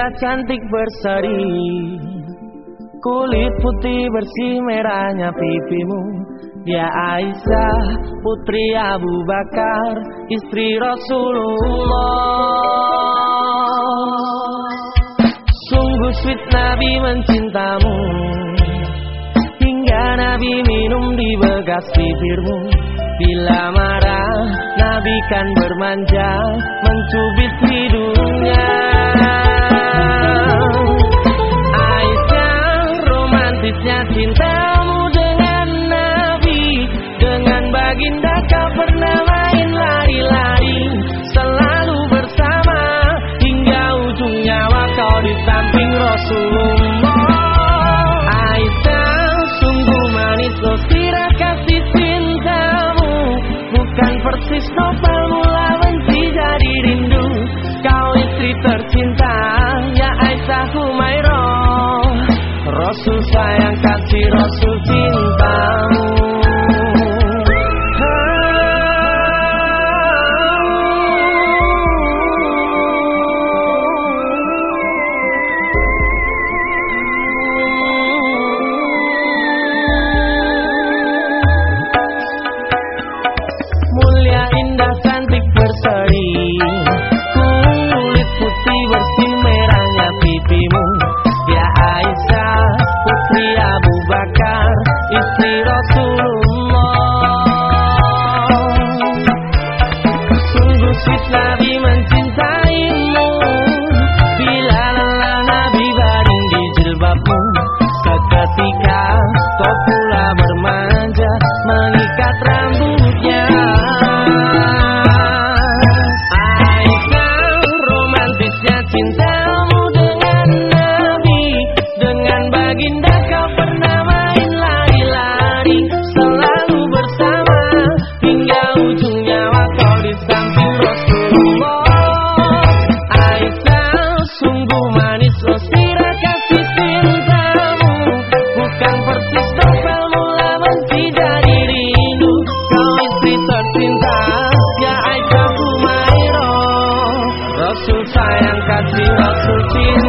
indah cantik berseri, kulit putih bersih merahnya pipimu. Dia Aisyah putri Abu Bakar, istri Rasulullah. Sungguh sweet Nabi mencintamu, hingga Nabi minum di bekas bibirmu. Bila marah Nabi kan bermanja, mencubit hidungnya. Aisyah, romantisnya cintamu dengan Nabi, dengan baginda kau pernah main lari-lari, selalu bersama hingga ujung nyawa kau di samping Rasulullah. Aisyah, sungguh manis loh sirah kasih cintamu, bukan persis novel mula benci jadi rindu. Kau istri tercinta ya Aisyah Humairah, Rasul sayang kasih Rasul cintamu. Mulia indah cantik berseri, kulit putih bersih merahnya pipimu. Dia Aisyah putri Abu Bakar, istri Rasulullah. Sungguh sweet Nabi mencintaimu, bila lelah Nabi baring di jilbabmu. Seketika kau pula bermanja mengikat rambutnya. Aisyah, romantisnya cintamu dengan Nabi, dengan baginda kau pernah main lari-lari, selalu bersama hingga ujung nyawa kau di samping Rasulullah. Aisyah, sungguh manis loh sirah kasih cintamu, bukan persis novel mula benci jadi rindu. Kau istri tercinta ya Aisyah Humairah, Rasul sayang kasih Rasul cinta.